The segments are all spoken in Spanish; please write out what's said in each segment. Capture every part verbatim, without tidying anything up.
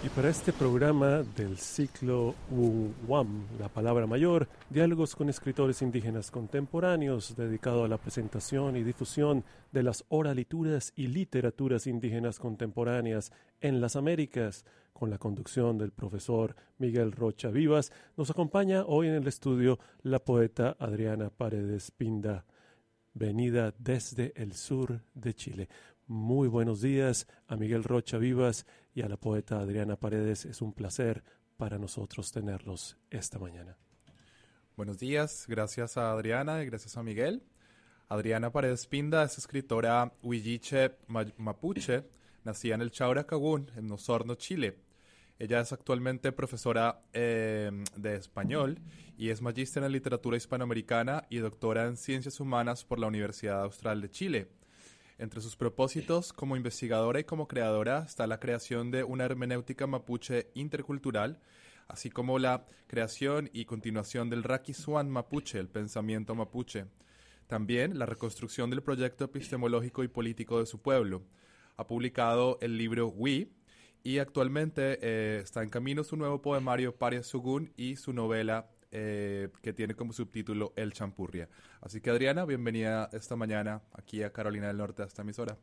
Y para este programa del ciclo UWAM, la palabra mayor, diálogos con escritores indígenas contemporáneos, dedicado a la presentación y difusión de las oralituras y literaturas indígenas contemporáneas en las Américas, con la conducción del profesor Miguel Rocha Vivas, nos acompaña hoy en el estudio la poeta Adriana Paredes Pinda, venida desde el sur de Chile. Muy buenos días a Miguel Rocha Vivas y a la poeta Adriana Paredes. Es un placer para nosotros tenerlos esta mañana. Buenos días, gracias a Adriana y gracias a Miguel. Adriana Paredes Pinda es escritora huilliche mapuche, nacida en el Chauracagún, en Osorno, Chile. Ella es actualmente profesora eh, de español y es magíster en literatura hispanoamericana y doctora en ciencias humanas por la Universidad Austral de Chile. Entre sus propósitos como investigadora y como creadora está la creación de una hermenéutica mapuche intercultural, así como la creación y continuación del Raquisuan mapuche, el pensamiento mapuche. También la reconstrucción del proyecto epistemológico y político de su pueblo. Ha publicado el libro We y actualmente eh, está en camino su nuevo poemario Paria Sugun y su novela Eh, que tiene como subtítulo El Champurria. Así que Adriana, bienvenida esta mañana aquí a Carolina del Norte, a esta emisora.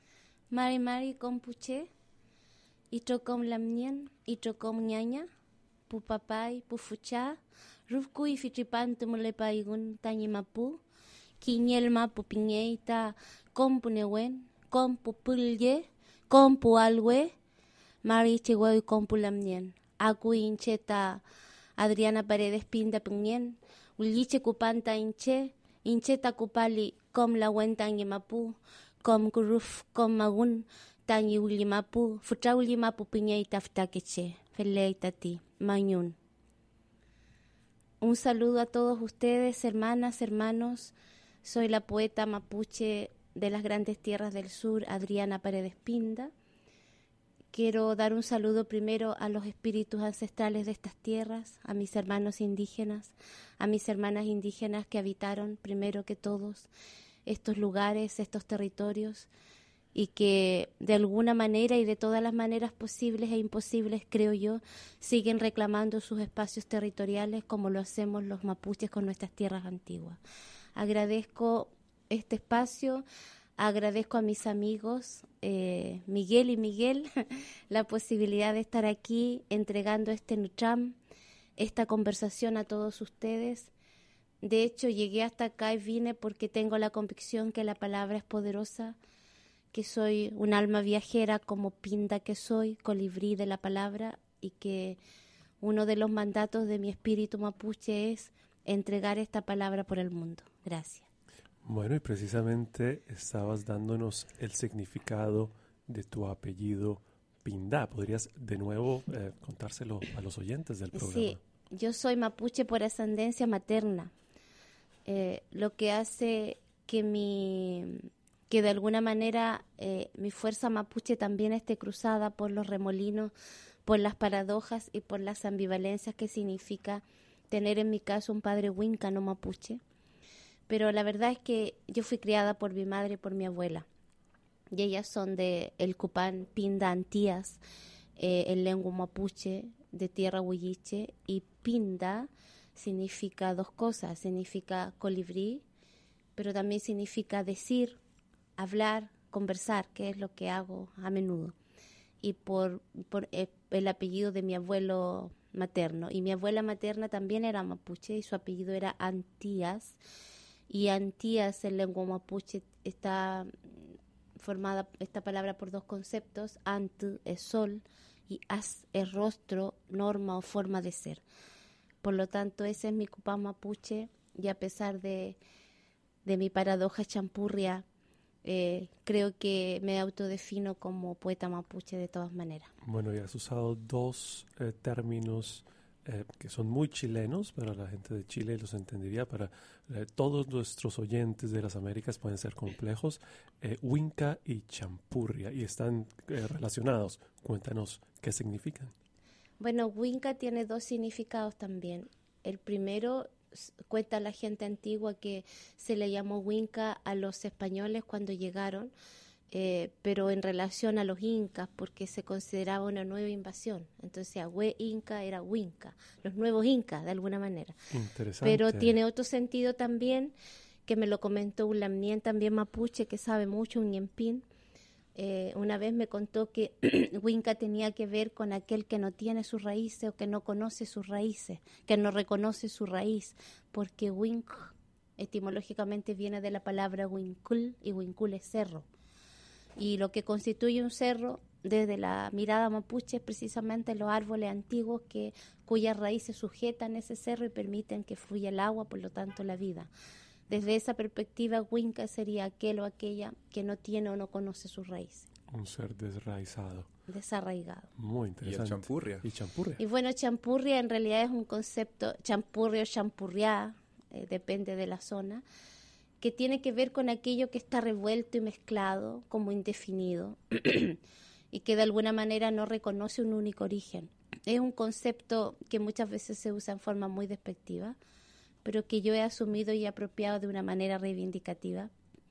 Mari Mari Compuche, Itrocom Lamnien, Itrocom Ñaña, Pu Papay, Pu Fucha, Rufku y Fitripan Tumulepaigun Tañimapu, Quiñelma Pu Piñeita, Compu Newen, Compu Pulye, Compu Alwe, Mari Chihuahua y Compu Lamnien, Acu Incheta Adriana Paredes Pinda Puñen, Uliche Cupanta Inche, Incheta Cupali, Com la Huenta Yemapu, Com Curuf, Com Magun, Tanyi Ulimapu, Futra Ulimapu Piña y Taftakeche, Feleitati, Mañun. Un saludo a todos ustedes, hermanas, hermanos. Soy la poeta mapuche de las grandes tierras del sur, Adriana Paredes Pinda. Quiero dar un saludo primero a los espíritus ancestrales de estas tierras, a mis hermanos indígenas, a mis hermanas indígenas que habitaron primero que todos estos lugares, estos territorios, y que de alguna manera y de todas las maneras posibles e imposibles, creo yo, siguen reclamando sus espacios territoriales como lo hacemos los mapuches con nuestras tierras antiguas. Agradezco este espacio. Agradezco a mis amigos eh, Miguel y Miguel la posibilidad de estar aquí entregando este Nutram, esta conversación a todos ustedes. De hecho, llegué hasta acá y vine porque tengo la convicción que la palabra es poderosa, que soy un alma viajera como Pinda que soy, colibrí de la palabra, y que uno de los mandatos de mi espíritu mapuche es entregar esta palabra por el mundo. Gracias. Bueno, y precisamente estabas dándonos el significado de tu apellido Pinda. ¿Podrías de nuevo eh, contárselo a los oyentes del programa? Sí, yo soy mapuche por ascendencia materna, eh, lo que hace que mi que de alguna manera eh, mi fuerza mapuche también esté cruzada por los remolinos, por las paradojas y por las ambivalencias que significa tener en mi caso un padre huinca no mapuche. Pero la verdad es que yo fui criada por mi madre y por mi abuela. Y ellas son de el Cupán Pinda Antías, eh, en lengua mapuche, de tierra huilliche. Y Pinda significa dos cosas. Significa colibrí, pero también significa decir, hablar, conversar, que es lo que hago a menudo. Y por, por eh, el apellido de mi abuelo materno. Y mi abuela materna también era mapuche y su apellido era Antías. Y Antías en lengua mapuche está formada esta palabra por dos conceptos. Ant es sol y as es rostro, norma o forma de ser. Por lo tanto, ese es mi cupán mapuche, y a pesar de, de mi paradoja champurria, eh, creo que me autodefino como poeta mapuche de todas maneras. Bueno, y has usado dos eh, términos Eh, que son muy chilenos, para la gente de Chile los entendería, para eh, todos nuestros oyentes de las Américas pueden ser complejos, eh, huinca y champurria, y están eh, relacionados. Cuéntanos qué significan. Bueno, huinca tiene dos significados también. El primero, cuenta la gente antigua que se le llamó huinca a los españoles cuando llegaron, eh, pero en relación a los incas, porque se consideraba una nueva invasión. Entonces, Hue Inca era Huinca, los nuevos incas, de alguna manera. Interesante. Pero tiene otro sentido también, que me lo comentó un lamnien también mapuche, que sabe mucho, un ñempín. Eh, una vez me contó que Huinca tenía que ver con aquel que no tiene sus raíces o que no conoce sus raíces, que no reconoce su raíz, porque Huinc etimológicamente viene de la palabra Huincul, y Huincul es cerro. Y lo que constituye un cerro, desde la mirada mapuche, es precisamente los árboles antiguos que, cuyas raíces sujetan ese cerro y permiten que fluya el agua, por lo tanto la vida. Desde esa perspectiva, Huinca sería aquel o aquella que no tiene o no conoce sus raíces. Un ser desraizado. Desarraigado. Muy interesante. Y el champurria. Y champurria. Y bueno, champurria en realidad es un concepto, champurria o champurriá, eh, depende de la zona, que tiene que ver con aquello que está revuelto y mezclado como indefinido y que de alguna manera no reconoce un único origen. Es un concepto que muchas veces se usa en forma muy despectiva, pero que yo he asumido y apropiado de una manera reivindicativa,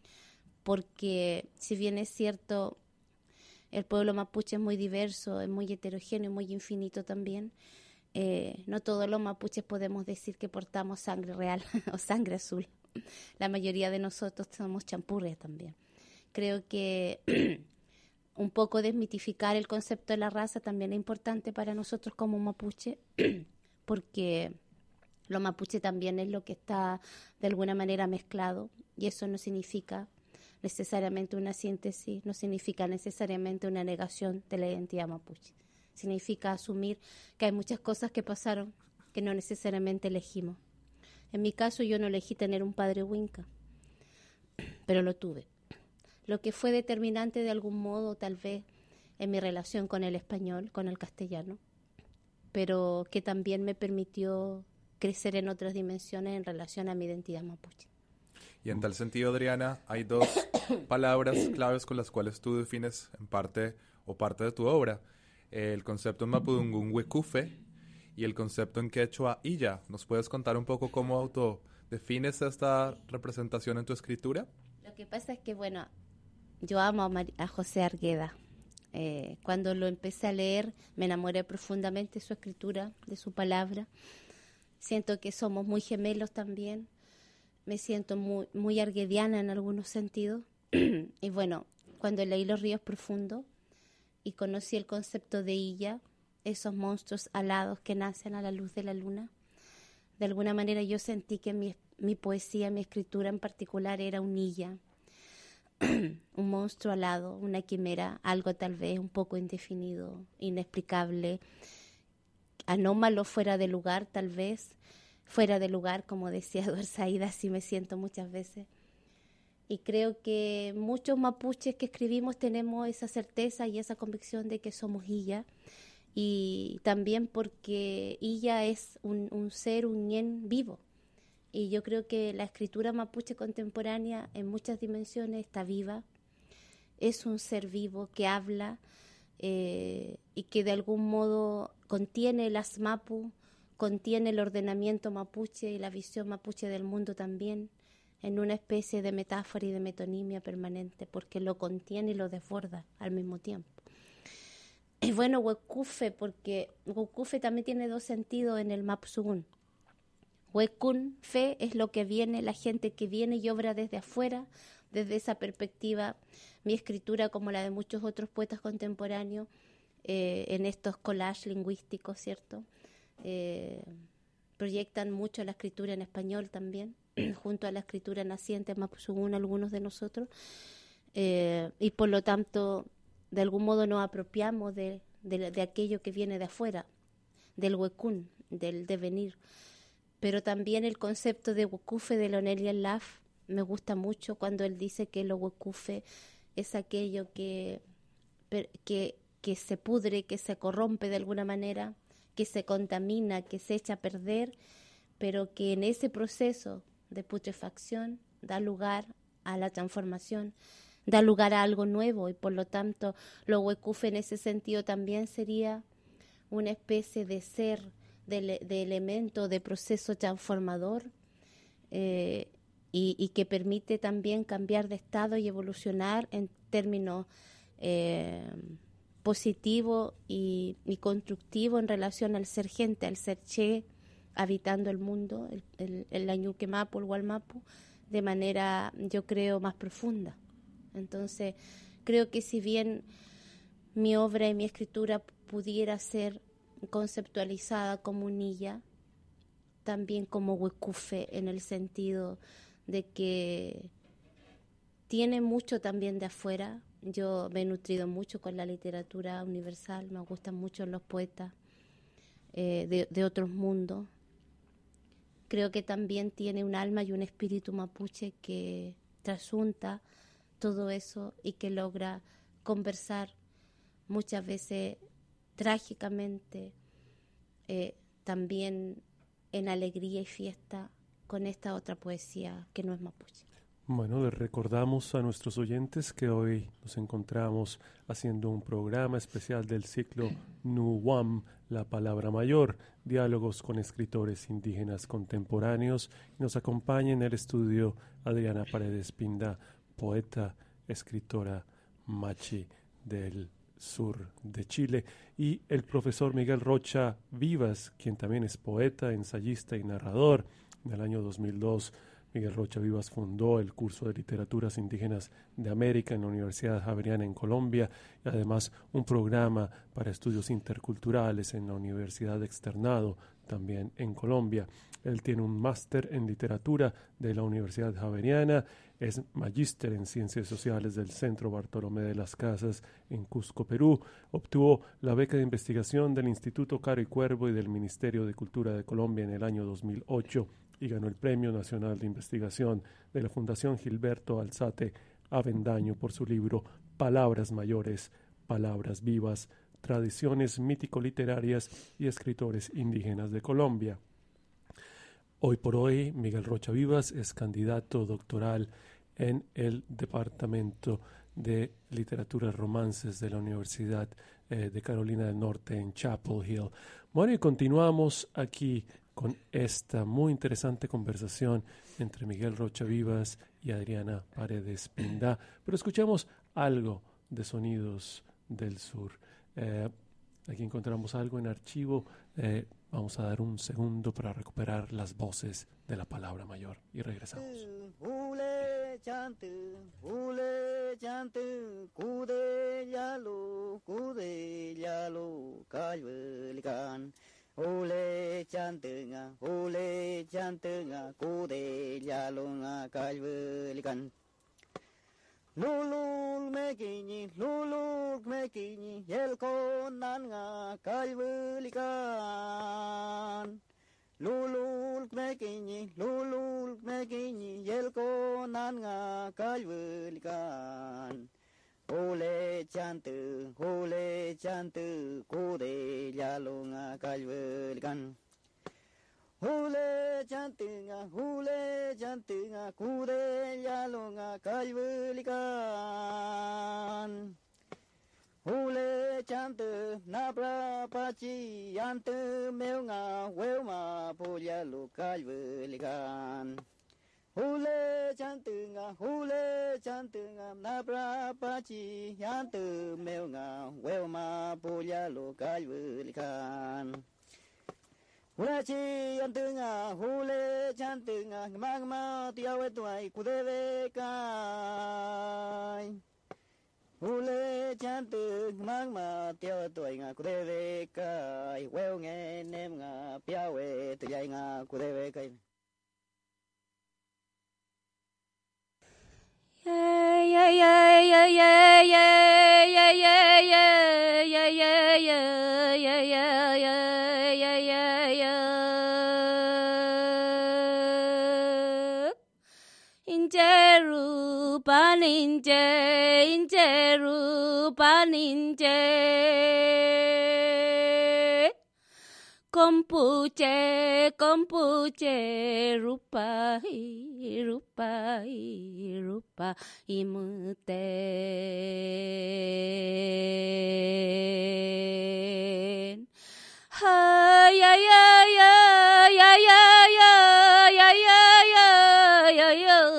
porque si bien es cierto, el pueblo mapuche es muy diverso, es muy heterogéneo y muy infinito también, eh, no todos los mapuches podemos decir que portamos sangre real o sangre azul. La mayoría de nosotros somos champurrias también. Creo que un poco desmitificar el concepto de la raza también es importante para nosotros como mapuche, porque lo mapuche también es lo que está de alguna manera mezclado, y eso no significa necesariamente una síntesis, no significa necesariamente una negación de la identidad mapuche. Significa asumir que hay muchas cosas que pasaron que no necesariamente elegimos. En mi caso, yo no elegí tener un padre huinca, pero lo tuve. Lo que fue determinante de algún modo, tal vez, en mi relación con el español, con el castellano, pero que también me permitió crecer en otras dimensiones en relación a mi identidad mapuche. Y en tal sentido, Adriana, hay dos palabras claves con las cuales tú defines en parte o parte de tu obra. El concepto en mapudungun huecufe y el concepto en quechua illa. ¿Nos puedes contar un poco cómo autodefines esta representación en tu escritura? Lo que pasa es que, bueno, yo amo a, Mar- a José Argueda. Eh, cuando lo empecé a leer, me enamoré profundamente de su escritura, de su palabra. Siento que somos muy gemelos también. Me siento muy, muy arguediana en algunos sentidos. Y bueno, cuando leí Los ríos profundos y conocí el concepto de illa, esos monstruos alados que nacen a la luz de la luna, de alguna manera yo sentí que mi, mi poesía, mi escritura en particular era un illa, un monstruo alado, una quimera, algo tal vez un poco indefinido, inexplicable, anómalo, fuera de lugar tal vez, fuera de lugar, como decía Eduardo Saída, así me siento muchas veces. Y creo que muchos mapuches que escribimos tenemos esa certeza y esa convicción de que somos illa, y también porque illa es un, un ser, un ñen vivo. Y yo creo que la escritura mapuche contemporánea en muchas dimensiones está viva, es un ser vivo que habla eh, y que de algún modo contiene el asmapu, contiene el ordenamiento mapuche y la visión mapuche del mundo también, en una especie de metáfora y de metonimia permanente, porque lo contiene y lo desborda al mismo tiempo. Y bueno, huecufe, porque huecufe también tiene dos sentidos en el mapsugun. Huecun, fe, es lo que viene, la gente que viene y obra desde afuera. Desde esa perspectiva, mi escritura, como la de muchos otros poetas contemporáneos, eh, en estos collages lingüísticos, ¿cierto? Eh, proyectan mucho la escritura en español también, junto a la escritura naciente mapsugun, algunos de nosotros, eh, y por lo tanto, de algún modo nos apropiamos de, de, de aquello que viene de afuera, del huecún, del devenir. Pero también el concepto de huecufe de Leonel Yelaf me gusta mucho cuando él dice que lo huecufe es aquello que, que, que se pudre, que se corrompe de alguna manera, que se contamina, que se echa a perder, pero que en ese proceso de putrefacción da lugar a la transformación, da lugar a algo nuevo, y por lo tanto lo huecufe en ese sentido también sería una especie de ser, de, de elemento, de proceso transformador, eh, y, y que permite también cambiar de estado y evolucionar en términos eh, positivos y, y constructivos en relación al ser gente, al ser che, habitando el mundo, el, el, el Añuque Mapu, el Gualmapu, de manera, yo creo, más profunda. Entonces, creo que si bien mi obra y mi escritura pudiera ser conceptualizada como unilla, también como huecufe, en el sentido de que tiene mucho también de afuera. Yo me he nutrido mucho con la literatura universal, me gustan mucho los poetas eh, de, de otros mundos. Creo que también tiene un alma y un espíritu mapuche que trasunta todo eso y que logra conversar muchas veces trágicamente, eh, también en alegría y fiesta con esta otra poesía que no es mapuche. Bueno, les recordamos a nuestros oyentes que hoy nos encontramos haciendo un programa especial del ciclo Nuwam, la palabra mayor, diálogos con escritores indígenas contemporáneos. Nos acompaña en el estudio Adriana Paredes Pinda, poeta, escritora machi del sur de Chile, y el profesor Miguel Rocha Vivas, quien también es poeta, ensayista y narrador. En el año dos mil dos, Miguel Rocha Vivas fundó el curso de Literaturas Indígenas de América en la Universidad Javeriana en Colombia, y además un programa para estudios interculturales en la Universidad Externado, también en Colombia. Él tiene un máster en literatura de la Universidad Javeriana, es magíster en Ciencias Sociales del Centro Bartolomé de las Casas en Cusco, Perú. Obtuvo la beca de investigación del Instituto Caro y Cuervo y del Ministerio de Cultura de Colombia en el año dos mil ocho y ganó el Premio Nacional de Investigación de la Fundación Gilberto Alzate Avendaño por su libro Palabras Mayores, Palabras Vivas, Tradiciones Mítico-Literarias y Escritores Indígenas de Colombia. Hoy por hoy, Miguel Rocha Vivas es candidato doctoral en el Departamento de Literatura y Romances de la Universidad eh, de Carolina del Norte en Chapel Hill. Bueno, y continuamos aquí con esta muy interesante conversación entre Miguel Rocha Vivas y Adriana Paredes Pinda. Pero escuchemos algo de Sonidos del Sur. Eh, aquí encontramos algo en archivo. Eh, vamos a dar un segundo para recuperar las voces de la palabra mayor y regresamos. Ole chantunga, ole chantunga, kude yalunga kalvelikan. Lulul mekini, lulul mekini, yelkonanga kalvelikan. Lulul mekini, lulul mekini, yelkonanga kalvelikan. Ole chantu, ole chantu, kude yalunga kalvelikan. Ole chantunga, ole chantunga, kude yalunga kalvelikan. Ole chantu, nabra pachi, yantu meunga, weuma polyalu kalvelikan. Hule chantunga, hule chantunga, nabra pachi, yantu meunga, weuma polyalu kalvelikan. Hule chi yantunga, hule chantunga, magma tiawe tuai kudeve kai. Hule chantunga, magma tiawe tuai nga kudeve kai, weu nge nem nga piawe tuyai nga kudeve kai. Yeah, yeah, yeah, yeah, yeah, yeah, yeah, yeah, yeah, yeah, yeah, yeah, yeah, yeah, yeah, yeah, yeah. Injeru paninje, injeru paninje. Kompuche, kompuche, rupa, rupa, rupa, imuten. Ha, ya, ya, ya, ya, ya, ya, ya, ya, ya, ya, ya,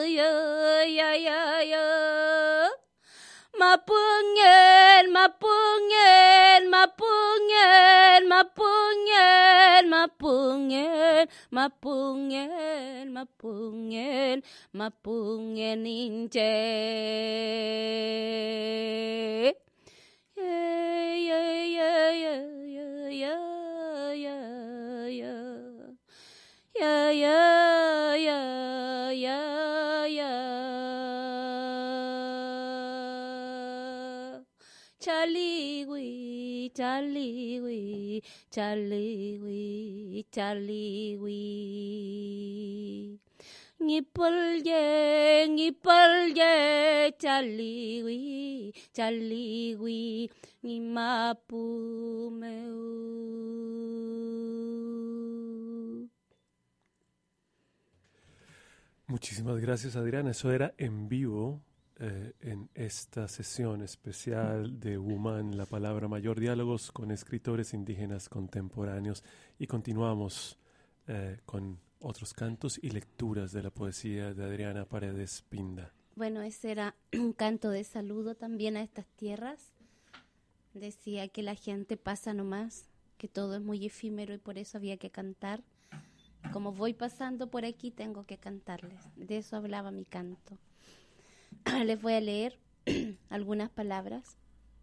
mapungen, mapungen, mapungen, mapungen, mapungen, mapungen, mapungen inche. Yeah, yeah, yeah, yeah, yeah, yeah, yeah. Yeah, yeah, yeah, yeah, yeah. Chaligui, chaligui, chaligui, chaligui. Ngipolye, ngipolye, chaligui, chaligui, ngimapu meu. Muchísimas gracias, Adriana. Eso era en vivo eh, en esta sesión especial de Woman, la palabra mayor, diálogos con escritores indígenas contemporáneos. Y continuamos eh, con otros cantos y lecturas de la poesía de Adriana Paredes Pinda. Bueno, ese era un canto de saludo también a estas tierras. Decía que la gente pasa nomás, que todo es muy efímero y por eso había que cantar. Como voy pasando por aquí, tengo que cantarles. De eso hablaba mi canto. Les voy a leer algunas palabras.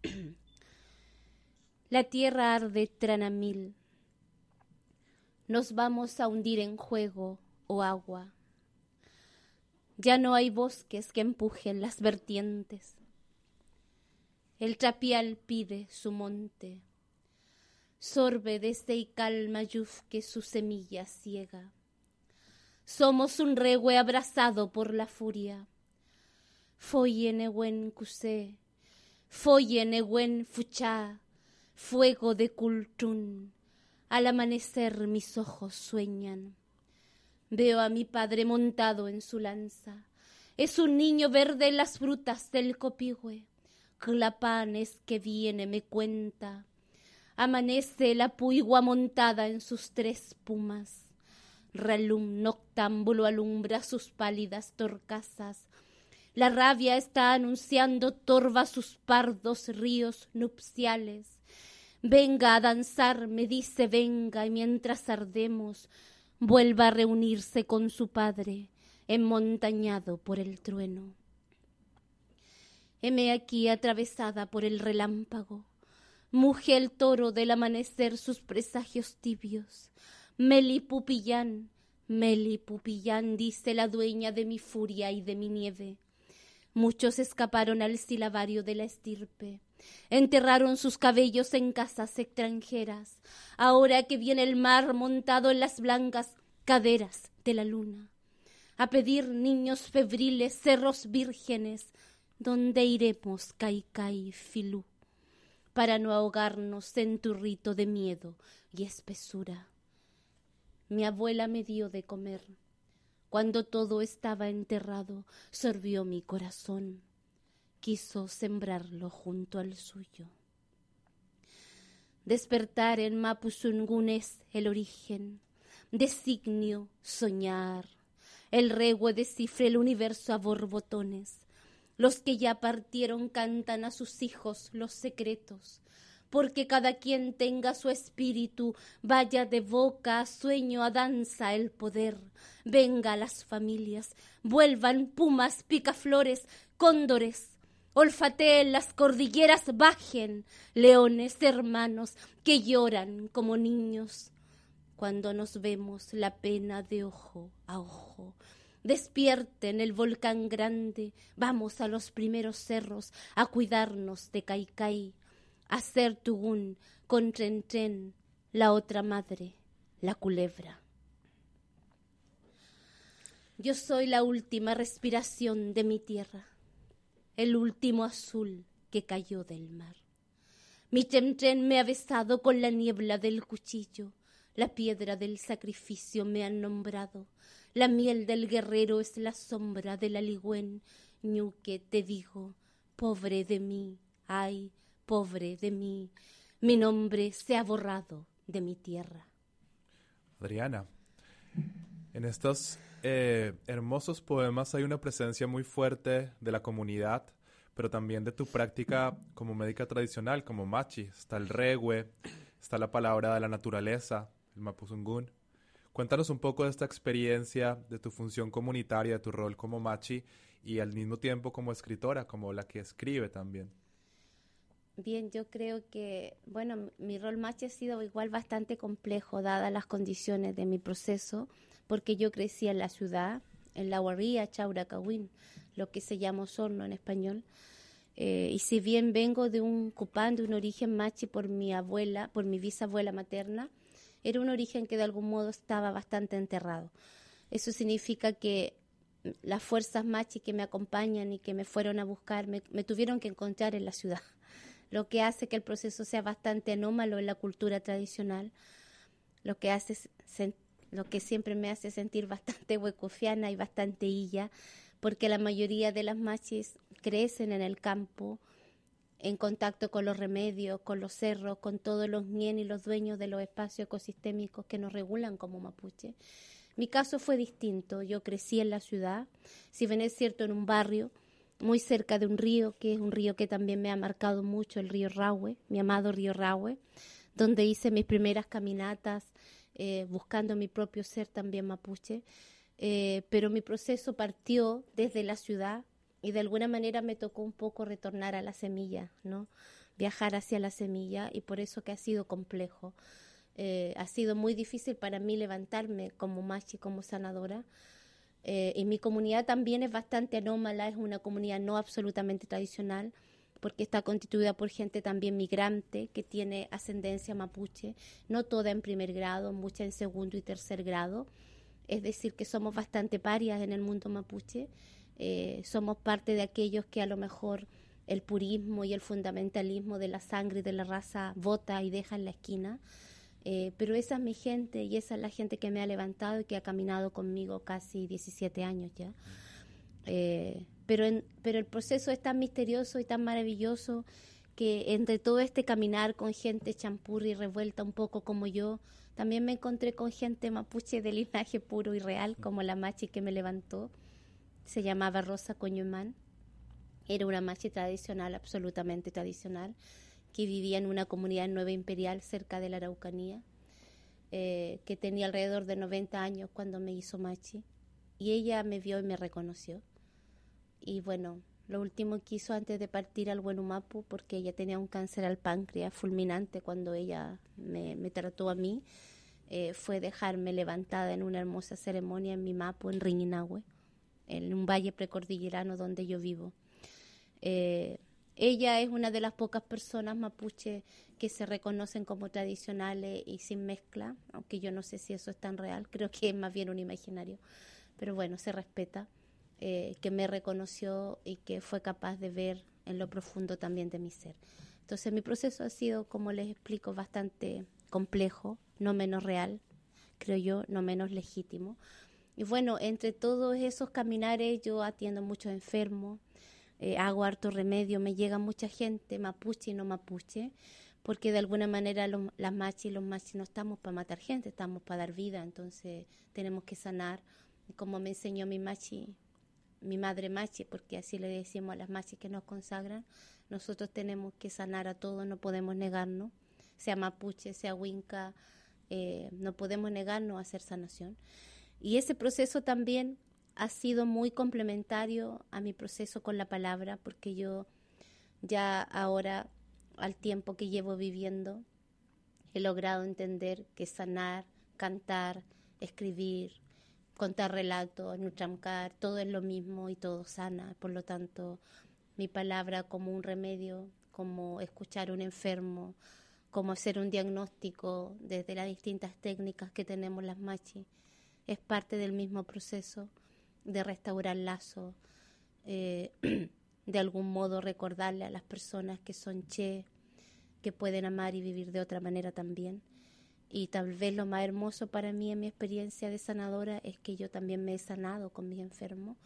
La tierra arde tranamil. Nos vamos a hundir en juego o agua. Ya no hay bosques que empujen las vertientes. El trapial pide su monte. Sorbe desde y calma yufque su semilla ciega. Somos un rehue abrazado por la furia. Foye newen cusé, foye newen fuchá, fuego de cultún. Al amanecer mis ojos sueñan. Veo a mi padre montado en su lanza. Es un niño verde en las frutas del copihue. Clapanes que viene me cuenta. Amanece la puigua montada en sus tres pumas. Relum noctámbulo alumbra sus pálidas torcasas. La rabia está anunciando torva sus pardos ríos nupciales. Venga a danzar, me dice venga, y mientras ardemos, vuelva a reunirse con su padre, enmontañado por el trueno. Heme aquí atravesada por el relámpago. Muge el toro del amanecer sus presagios tibios. Meli Pupillán, Meli Pupillán, dice la dueña de mi furia y de mi nieve. Muchos escaparon al silabario de la estirpe. Enterraron sus cabellos en casas extranjeras. Ahora que viene el mar montado en las blancas caderas de la luna. A pedir niños febriles, cerros vírgenes, donde iremos, Caicay, Filú, para no ahogarnos en tu rito de miedo y espesura. Mi abuela me dio de comer. Cuando todo estaba enterrado, sorbió mi corazón. Quiso sembrarlo junto al suyo. Despertar en Mapuzungún es el origen, designio, soñar. El rehue descifra el universo a borbotones. Los que ya partieron cantan a sus hijos los secretos, porque cada quien tenga su espíritu, vaya de boca a sueño a danza el poder. Venga a las familias, vuelvan pumas, picaflores, cóndores, olfateen las cordilleras, bajen leones hermanos que lloran como niños. Cuando nos vemos la pena de ojo a ojo, despierten el volcán grande, vamos a los primeros cerros a cuidarnos de Caicay, a hacer tugún con Tren Tren, la otra madre, la culebra. Yo soy la última respiración de mi tierra, el último azul que cayó del mar. Mi Tren Tren me ha besado con la niebla del cuchillo, la piedra del sacrificio me han nombrado, la miel del guerrero es la sombra del aligüén. Ñuque, te digo, pobre de mí, ay, pobre de mí, mi nombre se ha borrado de mi tierra. Adriana, en estos eh, hermosos poemas hay una presencia muy fuerte de la comunidad, pero también de tu práctica como médica tradicional, como machi. Está el regue, está la palabra de la naturaleza, el mapuzungún. Cuéntanos un poco de esta experiencia, de tu función comunitaria, de tu rol como machi y al mismo tiempo como escritora, como la que escribe también. Bien, yo creo que, bueno, mi rol machi ha sido igual bastante complejo, dadas las condiciones de mi proceso, porque yo crecí en la ciudad, en la Guarría, Chauracahuín, lo que se llama Osorno en español. Eh, y si bien vengo de un cupán, de un origen machi por mi abuela, por mi bisabuela materna, era un origen que de algún modo estaba bastante enterrado. Eso significa que las fuerzas machi que me acompañan y que me fueron a buscar, me, me tuvieron que encontrar en la ciudad, lo que hace que el proceso sea bastante anómalo en la cultura tradicional, lo que hace sen- lo que siempre me hace sentir bastante huecofiana y bastante illa, porque la mayoría de las machis crecen en el campo, en contacto con los remedios, con los cerros, con todos los ñen y los dueños de los espacios ecosistémicos que nos regulan como mapuche. Mi caso fue distinto. Yo crecí en la ciudad, si bien es cierto en un barrio muy cerca de un río, que es un río que también me ha marcado mucho, el río Rahue, mi amado río Rahue, donde hice mis primeras caminatas, eh, buscando mi propio ser también mapuche. Eh, pero mi proceso partió desde la ciudad y de alguna manera me tocó un poco retornar a la semilla, ¿no? Viajar hacia la semilla, y por eso que ha sido complejo. Eh, ha sido muy difícil para mí levantarme como machi, como sanadora. Eh, y mi comunidad también es bastante anómala, es una comunidad no absolutamente tradicional, porque está constituida por gente también migrante que tiene ascendencia mapuche, no toda en primer grado, mucha en segundo y tercer grado. Es decir, que somos bastante parias en el mundo mapuche. Eh, somos parte de aquellos que a lo mejor el purismo y el fundamentalismo de la sangre y de la raza vota y deja en la esquina. Eh, pero esa es mi gente y esa es la gente que me ha levantado y que ha caminado conmigo casi diecisiete años ya. Eh, pero, en, pero el proceso es tan misterioso y tan maravilloso que entre todo este caminar con gente champurri revuelta un poco como yo, también me encontré con gente mapuche de linaje puro y real, como la machi que me levantó. Se llamaba Rosa Coñumán. Era una machi tradicional, absolutamente tradicional, que vivía en una comunidad en Nueva Imperial, cerca de la Araucanía, eh, que tenía alrededor de noventa años cuando me hizo machi. Y ella me vio y me reconoció. Y bueno, lo último que hizo antes de partir al Huenumapu, porque ella tenía un cáncer al páncreas fulminante cuando ella me, me trató a mí, eh, fue dejarme levantada en una hermosa ceremonia en mi mapu, en Riñinahue, en un valle precordillerano donde yo vivo. Eh, ella es una de las pocas personas mapuche que se reconocen como tradicionales y sin mezcla, aunque yo no sé si eso es tan real, creo que es más bien un imaginario, pero bueno, se respeta. Eh, que me reconoció y que fue capaz de ver en lo profundo también de mi ser. Entonces mi proceso ha sido, como les explico, bastante complejo, no menos real, creo yo, no menos legítimo. Y bueno, entre todos esos caminares yo atiendo muchos enfermos, eh, hago harto remedio, me llega mucha gente, mapuche y no mapuche, porque de alguna manera los, las machis y los machis no estamos para matar gente, estamos para dar vida, entonces tenemos que sanar. Como me enseñó mi machi, mi madre machi, porque así le decimos a las machis que nos consagran, nosotros tenemos que sanar a todos, no podemos negarnos, sea mapuche, sea huinca, eh, no podemos negarnos a hacer sanación. Y ese proceso también ha sido muy complementario a mi proceso con la palabra, porque yo ya ahora, al tiempo que llevo viviendo, he logrado entender que sanar, cantar, escribir, contar relatos, nutramcar, todo es lo mismo y todo sana. Por lo tanto, mi palabra como un remedio, como escuchar a un enfermo, como hacer un diagnóstico desde las distintas técnicas que tenemos las machis, es parte del mismo proceso de restaurar lazos, eh, de algún modo recordarle a las personas que son che, que pueden amar y vivir de otra manera también. Y tal vez lo más hermoso para mí en mi experiencia de sanadora es que yo también me he sanado con mis enfermos,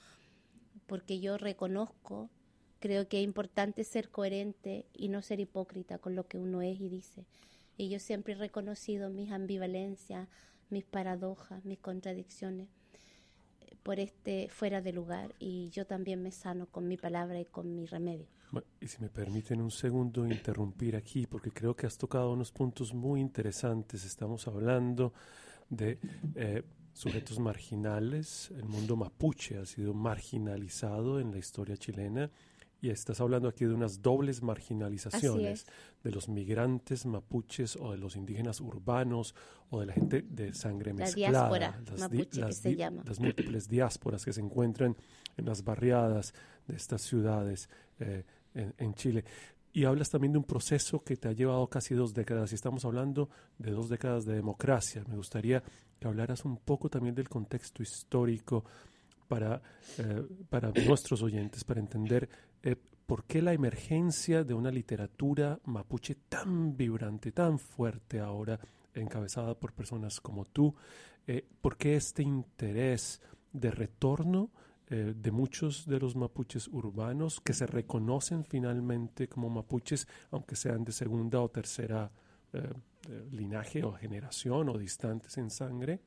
porque yo reconozco, creo que es importante ser coherente y no ser hipócrita con lo que uno es y dice. Y yo siempre he reconocido mis ambivalencias, mis paradojas, mis contradicciones por este fuera de lugar, y yo también me sano con mi palabra y con mi remedio. Y si me permiten un segundo interrumpir aquí, porque creo que has tocado unos puntos muy interesantes. Estamos hablando de eh, sujetos marginales. El mundo mapuche ha sido marginalizado en la historia chilena. Y estás hablando aquí de unas dobles marginalizaciones de los migrantes mapuches o de los indígenas urbanos o de la gente de sangre la mezclada. Diáspora las mapuche di- las que se di- llama. Las múltiples diásporas que se encuentran en las barriadas de estas ciudades eh, en, en Chile. Y hablas también de un proceso que te ha llevado casi dos décadas. Y estamos hablando de dos décadas de democracia. Me gustaría que hablaras un poco también del contexto histórico para, eh, para nuestros oyentes, para entender eh, por qué la emergencia de una literatura mapuche tan vibrante, tan fuerte ahora, encabezada por personas como tú, eh, por qué este interés de retorno eh, de muchos de los mapuches urbanos que se reconocen finalmente como mapuches, aunque sean de segunda o tercera eh, eh, linaje o generación o distantes en sangre.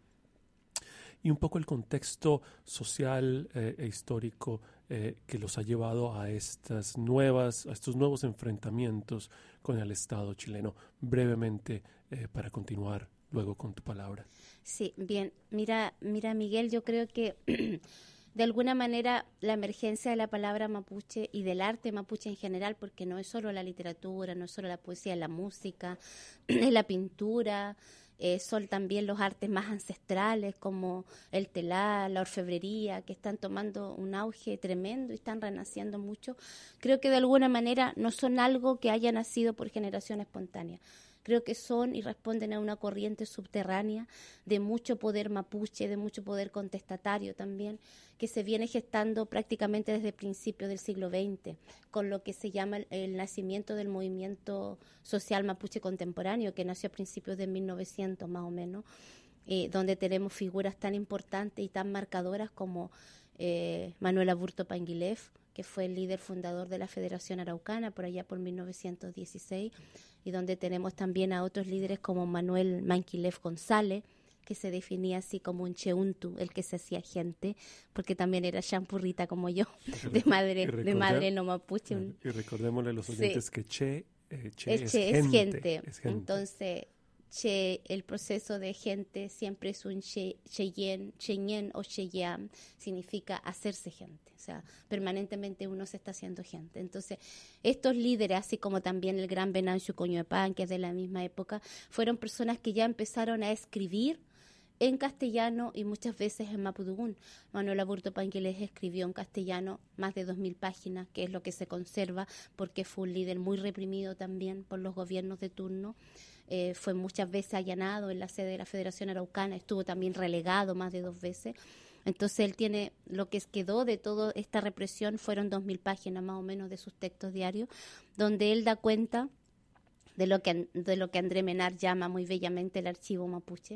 Y un poco el contexto social eh, e histórico eh, que los ha llevado a estas nuevas, a estos nuevos enfrentamientos con el Estado chileno. Brevemente, eh, para continuar luego con tu palabra. Sí, bien. Mira, mira, Miguel, yo creo que de alguna manera la emergencia de la palabra mapuche y del arte mapuche en general, porque no es solo la literatura, no es solo la poesía, es la música, es la pintura. Eh, son también los artes más ancestrales como el telar, la orfebrería, que están tomando un auge tremendo y están renaciendo mucho. Creo que de alguna manera no son algo que haya nacido por generación espontánea. Creo que son y responden a una corriente subterránea de mucho poder mapuche, de mucho poder contestatario también, que se viene gestando prácticamente desde principios del siglo veinte, con lo que se llama el, el nacimiento del movimiento social mapuche contemporáneo, que nació a principios de mil novecientos más o menos, eh, donde tenemos figuras tan importantes y tan marcadoras como eh, Manuel Aburto Panguilef, que fue el líder fundador de la Federación Araucana por allá por mil novecientos dieciséis, y donde tenemos también a otros líderes como Manuel Manquilef González, que se definía así como un cheuntu, el que se hacía gente, porque también era champurrita como yo, de madre, de madre no mapuche. Un, y recordémosle a los oyentes sí. que che, eh, che, el es, che gente, es, gente. es gente. Entonces, che, el proceso de gente siempre es un che, cheyen, cheyen o cheyam, significa hacerse gente. O sea, permanentemente uno se está haciendo gente. Entonces, estos líderes, así como también el gran Venancio Coñuepán, que es de la misma época, fueron personas que ya empezaron a escribir en castellano y muchas veces en mapudungún. Manuel Aburto Panguilef escribió en castellano más de dos mil páginas, que es lo que se conserva, porque fue un líder muy reprimido también por los gobiernos de turno. Eh, fue muchas veces allanado en la sede de la Federación Araucana, estuvo también relegado más de dos veces. Entonces él tiene, lo que quedó de toda esta represión fueron dos mil páginas más o menos de sus textos diarios, donde él da cuenta de lo que, de lo que André Menard llama muy bellamente el archivo mapuche.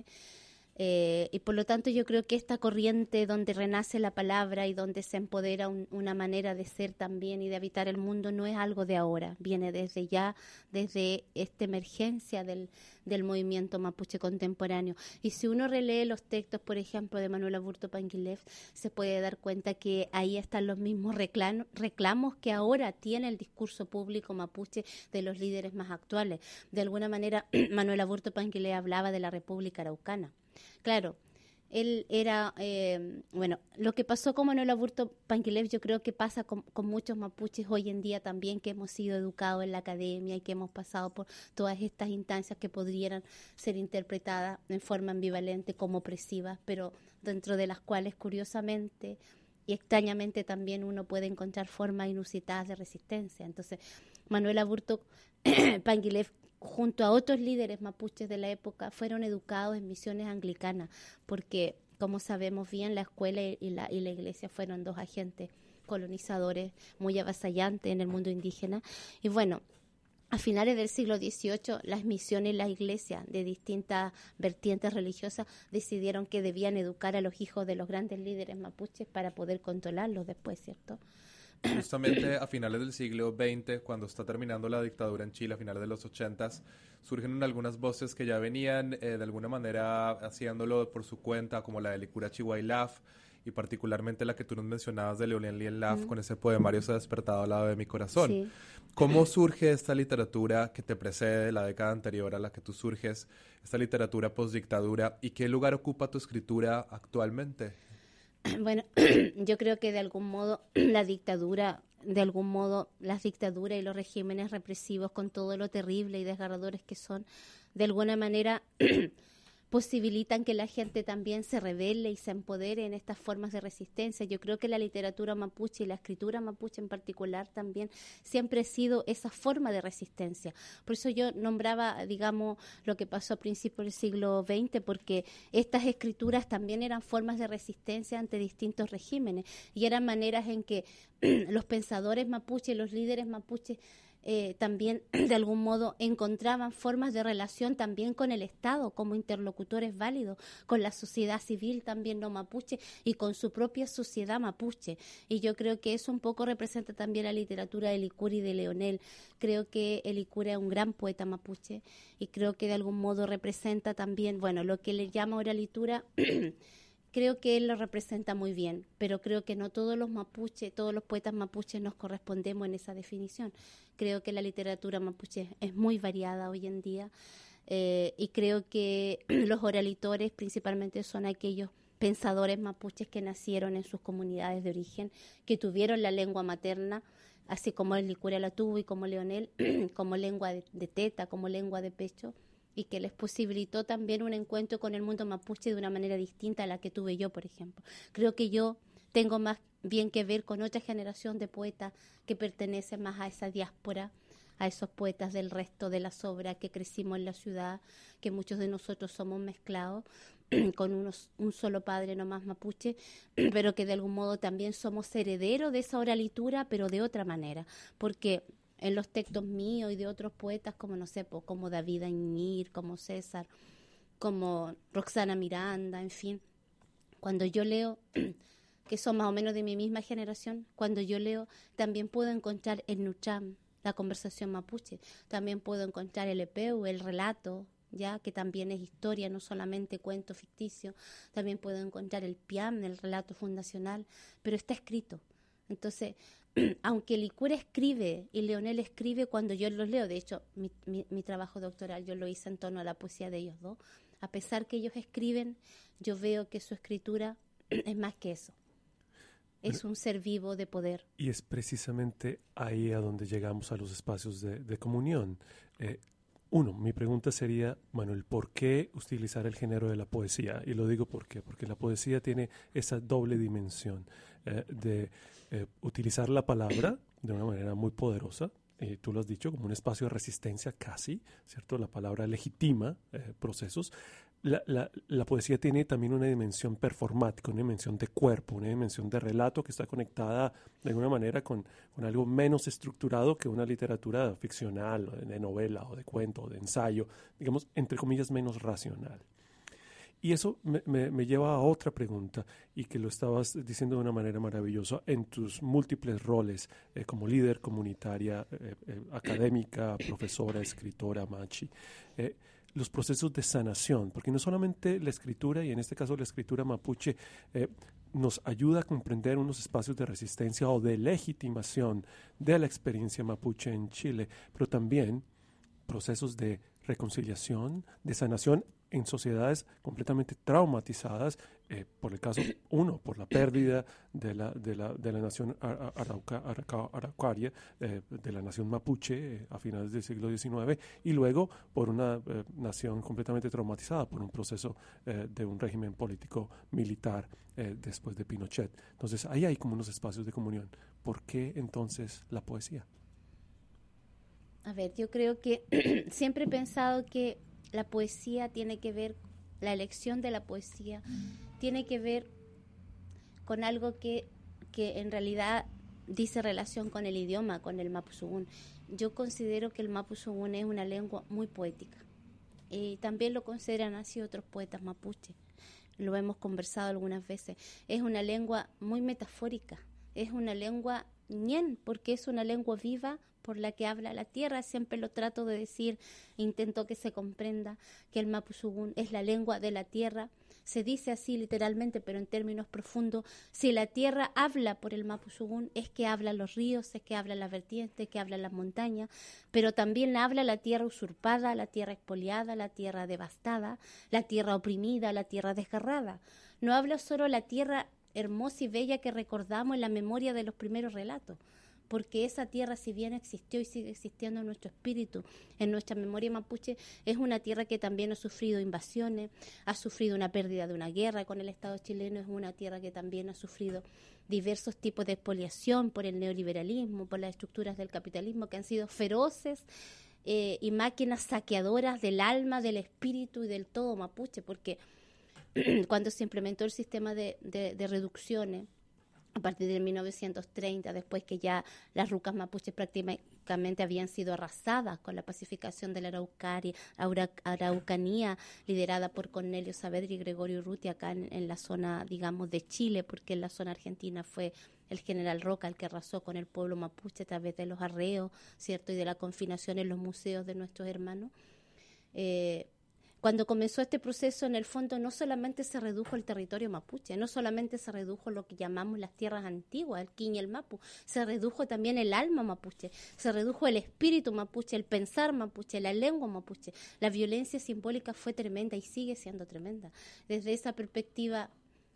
Eh, y por lo tanto yo creo que esta corriente donde renace la palabra y donde se empodera un, una manera de ser también y de habitar el mundo no es algo de ahora, viene desde ya, desde esta emergencia del, del movimiento mapuche contemporáneo. Y si uno relee los textos, por ejemplo, de Manuel Aburto Panguilef, se puede dar cuenta que ahí están los mismos reclamos, reclamos que ahora tiene el discurso público mapuche de los líderes más actuales. De alguna manera, Manuel Aburto Panguilef hablaba de la República Araucana. Claro, él era, eh, bueno, lo que pasó con Manuel Aburto Panguilef yo creo que pasa con, con muchos mapuches hoy en día también, que hemos sido educados en la academia y que hemos pasado por todas estas instancias que podrían ser interpretadas en forma ambivalente como opresivas, pero dentro de las cuales curiosamente y extrañamente también uno puede encontrar formas inusitadas de resistencia. Entonces, Manuel Aburto Panguilef junto a otros líderes mapuches de la época, fueron educados en misiones anglicanas, porque, como sabemos bien, la escuela y la, y la iglesia fueron dos agentes colonizadores muy avasallantes en el mundo indígena. Y bueno, a finales del siglo dieciocho, las misiones y las iglesias de distintas vertientes religiosas decidieron que debían educar a los hijos de los grandes líderes mapuches para poder controlarlos después, ¿cierto? Justamente a finales del siglo veinte, cuando está terminando la dictadura en Chile, a finales de los ochentas, surgen algunas voces que ya venían eh, de alguna manera haciéndolo por su cuenta, como la de Licura Chihuailaf, y particularmente la que tú nos mencionabas de Leonel Lienlaf Mm. con ese poemario Se ha despertado al lado de mi corazón. Sí. ¿Cómo surge esta literatura que te precede, la década anterior a la que tú surges, esta literatura postdictadura, y qué lugar ocupa tu escritura actualmente? Bueno, yo creo que de algún modo la dictadura, de algún modo las dictaduras y los regímenes represivos, con todo lo terrible y desgarradores que son, de alguna manera posibilitan que la gente también se rebele y se empodere en estas formas de resistencia. Yo creo que la literatura mapuche y la escritura mapuche en particular también siempre ha sido esa forma de resistencia. Por eso yo nombraba, digamos, lo que pasó a principios del siglo veinte, porque estas escrituras también eran formas de resistencia ante distintos regímenes y eran maneras en que los pensadores mapuches, los líderes mapuches, Eh, también de algún modo encontraban formas de relación también con el Estado como interlocutores válidos, con la sociedad civil también no mapuche y con su propia sociedad mapuche. Y yo creo que eso un poco representa también la literatura de Licuri y de Leonel. Creo que Licuri es un gran poeta mapuche y creo que de algún modo representa también, bueno, lo que le llama oralitura. Creo que él lo representa muy bien, pero creo que no todos los mapuches, todos los poetas mapuches nos correspondemos en esa definición. Creo que la literatura mapuche es muy variada hoy en día eh, y creo que los oralitores principalmente son aquellos pensadores mapuches que nacieron en sus comunidades de origen, que tuvieron la lengua materna, así como el Licuri la tuvo y como Leonel, como lengua de, de teta, como lengua de pecho, y que les posibilitó también un encuentro con el mundo mapuche de una manera distinta a la que tuve yo, por ejemplo. Creo que yo tengo más bien que ver con otra generación de poetas que pertenecen más a esa diáspora, a esos poetas del resto de las obras que crecimos en la ciudad, que muchos de nosotros somos mezclados con unos, un solo padre nomás mapuche, pero que de algún modo también somos herederos de esa oralitura, pero de otra manera, porque en los textos míos y de otros poetas como, no sé, como David Añir, como César, como Roxana Miranda, en fin. Cuando yo leo, que son más o menos de mi misma generación, cuando yo leo también puedo encontrar el Nucham, la conversación mapuche, también puedo encontrar el epeu, el relato, ya que también es historia, no solamente cuento ficticio, también puedo encontrar el piam, el relato fundacional, pero está escrito. Entonces, aunque Licuri escribe y Leonel escribe cuando yo los leo, de hecho, mi, mi, mi trabajo doctoral yo lo hice en torno a la poesía de ellos dos, a pesar que ellos escriben, yo veo que su escritura es más que eso. Es un ser vivo de poder. Y es precisamente ahí a donde llegamos a los espacios de, de comunión. Eh, uno, mi pregunta sería, Manuel, ¿por qué utilizar el género de la poesía? Y lo digo por qué, porque la poesía tiene esa doble dimensión eh, de eh, utilizar la palabra de una manera muy poderosa, eh, tú lo has dicho, como un espacio de resistencia casi, ¿cierto? La palabra legitima eh, procesos. La, la, la poesía tiene también una dimensión performática, una dimensión de cuerpo, una dimensión de relato que está conectada de alguna manera con, con algo menos estructurado que una literatura ficcional, de novela o de cuento o de ensayo, digamos, entre comillas, menos racional. Y eso me, me, me lleva a otra pregunta, y que lo estabas diciendo de una manera maravillosa en tus múltiples roles eh, como líder comunitaria, eh, eh, académica, profesora, escritora, machi. Eh, los procesos de sanación, porque no solamente la escritura, y en este caso la escritura mapuche, eh, nos ayuda a comprender unos espacios de resistencia o de legitimación de la experiencia mapuche en Chile, pero también procesos de reconciliación, de sanación en sociedades completamente traumatizadas, eh, por el caso, uno, por la pérdida de la, de la, de la nación arauca, arauca, araucaria, eh, de la nación mapuche eh, a finales del siglo diecinueve, y luego por una eh, nación completamente traumatizada por un proceso eh, de un régimen político militar eh, después de Pinochet. Entonces, ahí hay como unos espacios de comunión. ¿Por qué entonces la poesía? A ver, yo creo que siempre he pensado que la poesía tiene que ver, la elección de la poesía tiene que ver con algo que, que en realidad dice relación con el idioma, con el mapuzungún. Yo considero que el mapuzungún es una lengua muy poética, y también lo consideran así otros poetas mapuche, lo hemos conversado algunas veces. Es una lengua muy metafórica, es una lengua ñen, porque es una lengua viva por la que habla la tierra. Siempre lo trato de decir, intento que se comprenda que el mapuzungún es la lengua de la tierra. Se dice así literalmente, pero en términos profundos, si la tierra habla por el mapuzungún, es que habla los ríos, es que habla las vertientes, que habla las montañas, pero también habla la tierra usurpada, la tierra expoliada, la tierra devastada, la tierra oprimida, la tierra desgarrada. No habla solo la tierra hermosa y bella que recordamos en la memoria de los primeros relatos, porque esa tierra, si bien existió y sigue existiendo en nuestro espíritu, en nuestra memoria mapuche, es una tierra que también ha sufrido invasiones, ha sufrido una pérdida de una guerra con el Estado chileno, es una tierra que también ha sufrido diversos tipos de expoliación por el neoliberalismo, por las estructuras del capitalismo que han sido feroces eh, y máquinas saqueadoras del alma, del espíritu y del todo mapuche, porque cuando se implementó el sistema de, de, de reducciones, a partir de mil novecientos treinta, después que ya las rucas mapuches prácticamente habían sido arrasadas con la pacificación de la Araucaria, Aura, Araucanía, liderada por Cornelio Saavedra y Gregorio Urrutia, acá en, en la zona, digamos, de Chile, porque en la zona argentina fue el general Roca el que arrasó con el pueblo mapuche a través de los arreos, ¿cierto?, y de la confinación en los museos de nuestros hermanos. Eh, Cuando comenzó este proceso, en el fondo, no solamente se redujo el territorio mapuche, no solamente se redujo lo que llamamos las tierras antiguas, el Quin y el Mapu, se redujo también el alma mapuche, se redujo el espíritu mapuche, el pensar mapuche, la lengua mapuche. La violencia simbólica fue tremenda y sigue siendo tremenda. Desde esa perspectiva,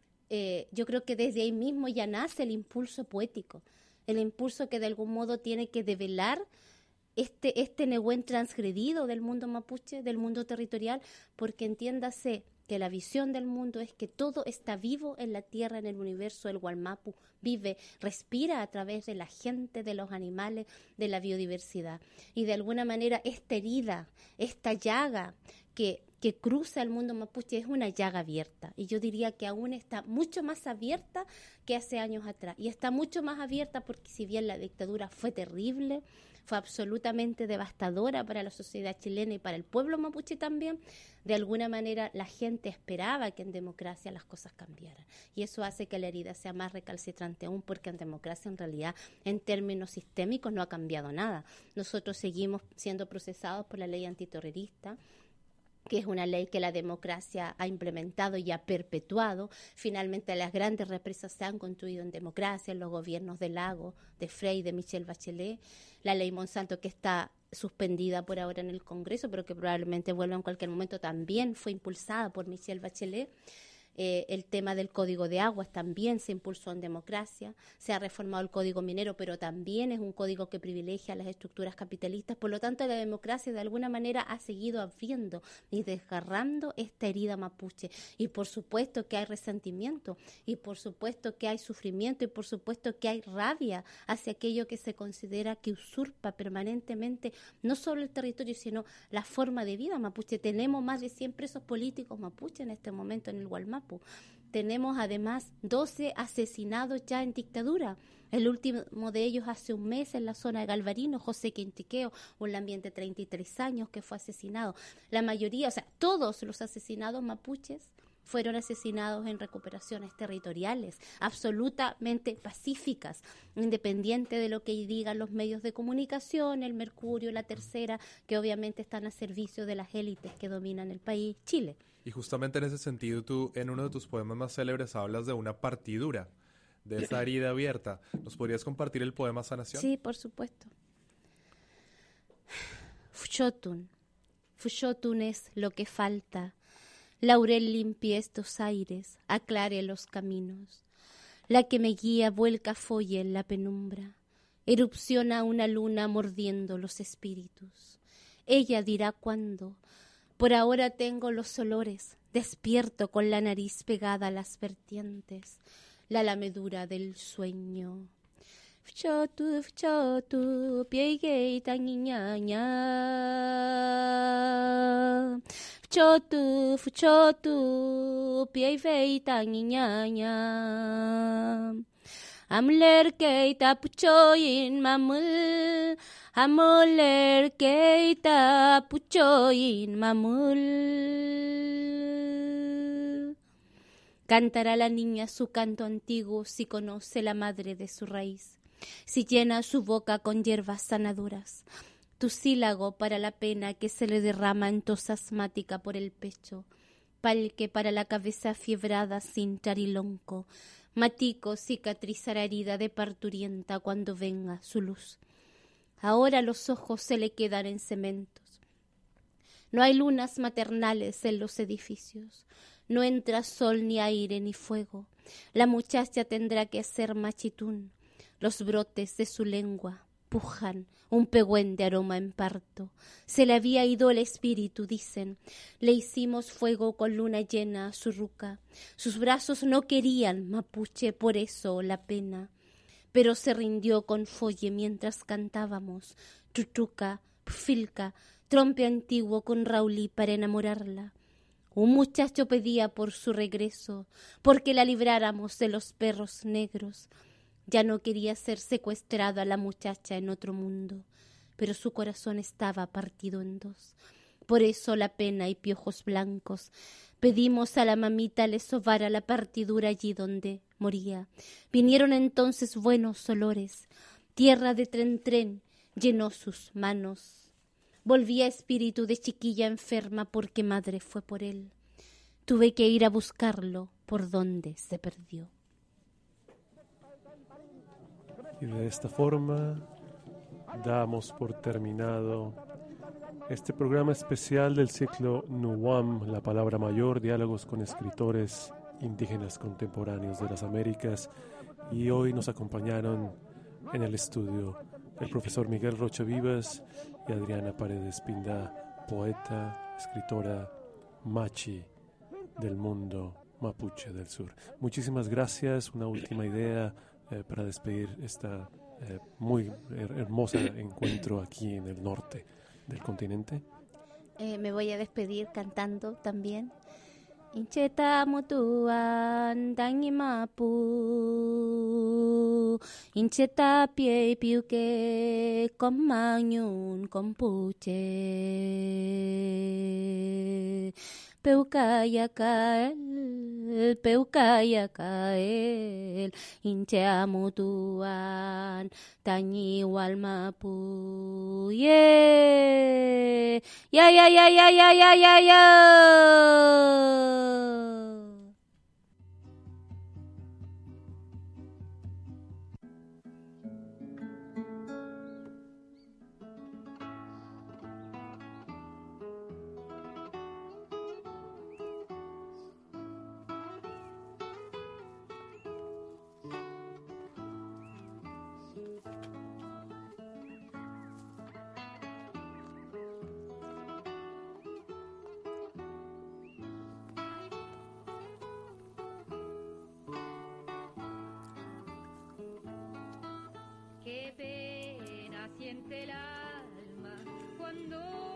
eh, yo creo que desde ahí mismo ya nace el impulso poético, el impulso que de algún modo tiene que develar este, este Nehuen transgredido del mundo mapuche, del mundo territorial, porque entiéndase que la visión del mundo es que todo está vivo en la tierra, en el universo. El Gualmapu vive, respira a través de la gente, de los animales, de la biodiversidad. Y de alguna manera esta herida, esta llaga que, que cruza el mundo mapuche es una llaga abierta. Y yo diría que aún está mucho más abierta que hace años atrás. Y está mucho más abierta porque si bien la dictadura fue terrible, fue absolutamente devastadora para la sociedad chilena y para el pueblo mapuche también, de alguna manera la gente esperaba que en democracia las cosas cambiaran. Y eso hace que la herida sea más recalcitrante aún, porque en democracia en realidad, en términos sistémicos, no ha cambiado nada. Nosotros seguimos siendo procesados por la ley antiterrorista, que es una ley que la democracia ha implementado y ha perpetuado. Finalmente las grandes represas se han construido en democracia, en los gobiernos de Lago, de Frei, de Michelle Bachelet, la ley Monsanto que está suspendida por ahora en el Congreso, pero que probablemente vuelva en cualquier momento, también fue impulsada por Michelle Bachelet. Eh, el tema del Código de Aguas también se impulsó en democracia, se ha reformado el Código Minero, pero también es un código que privilegia a las estructuras capitalistas. Por lo tanto, la democracia de alguna manera ha seguido abriendo y desgarrando esta herida mapuche. Y por supuesto que hay resentimiento, y por supuesto que hay sufrimiento, y por supuesto que hay rabia hacia aquello que se considera que usurpa permanentemente no solo el territorio, sino la forma de vida mapuche. Tenemos más de cien presos políticos mapuche en este momento en el Gualmapu. Tenemos además doce asesinados ya en dictadura. El último de ellos hace un mes en la zona de Galvarino, José Quintiqueo, un lambién de treinta y tres años que fue asesinado. La mayoría, o sea, todos los asesinados mapuches fueron asesinados en recuperaciones territoriales, absolutamente pacíficas, independiente de lo que digan los medios de comunicación, el Mercurio, la Tercera, que obviamente están a servicio de las élites que dominan el país, Chile. Y justamente en ese sentido, tú en uno de tus poemas más célebres hablas de una partidura, de esa herida abierta. ¿Nos podrías compartir el poema Sanación? Sí, por supuesto. Fuchotun. Fuchotun es lo que falta. Laurel limpie estos aires, aclare los caminos. La que me guía vuelca folle en la penumbra. Erupciona una luna mordiendo los espíritus. Ella dirá cuándo. Por ahora tengo los olores, despierto con la nariz pegada a las vertientes, la lamedura del sueño. Fchotu, fchotu, piegue tangiñaña. Fchotu, fchotu, piegue tangiñaña. Amler keita puchoyin mamul, amoler keita puchoyin mamul. Cantará la niña su canto antiguo si conoce la madre de su raíz. si llena su boca con hierbas sanadoras. Tucílago para la pena que se le derrama en tos asmática por el pecho. Palque para la cabeza fiebrada sin tarilonco. Matico cicatrizará herida de parturienta cuando venga su luz. Ahora los ojos se le quedan en cementos. No hay lunas maternales en los edificios. No entra sol, ni aire, ni fuego. La muchacha tendrá que hacer machitún. Los brotes de su lengua pujan, un pegüén de aroma en parto. Se le había ido el espíritu, dicen. Le hicimos fuego con luna llena a su ruca. Sus brazos no querían mapuche, por eso la pena. Pero se rindió con folle mientras cantábamos. Chuchuca, pfilca, trompe antiguo con Raulí para enamorarla. Un muchacho pedía por su regreso, porque la libráramos de los perros negros. Ya no quería ser secuestrado a la muchacha en otro mundo, pero su corazón estaba partido en dos. Por eso la pena y piojos blancos. Pedimos a la mamita le sobara la partidura allí donde moría. Vinieron entonces buenos olores. Tierra de tren tren llenó sus manos. Volvía espíritu de chiquilla enferma porque madre fue por él. Tuve que ir a buscarlo por donde se perdió. Y de esta forma damos por terminado este programa especial del ciclo Nuwam, la palabra mayor, diálogos con escritores indígenas contemporáneos de las Américas. Y hoy nos acompañaron en el estudio el profesor Miguel Rocha Vivas y Adriana Paredes Pinda, poeta, escritora machi del mundo mapuche del sur. Muchísimas gracias. Una última idea eh, para despedir esta eh, muy her- hermosa encuentro aquí en el norte del continente. Eh, me voy a despedir cantando también. Incheta mutuan tangimapu, incheta pie piuke komanyun kompuche. Peukaya kael, peukaya kael, inchea mutuan tangi walmapu. Yeah, ya ya ya ya ya ya ya ya. Qué pena siente el alma cuando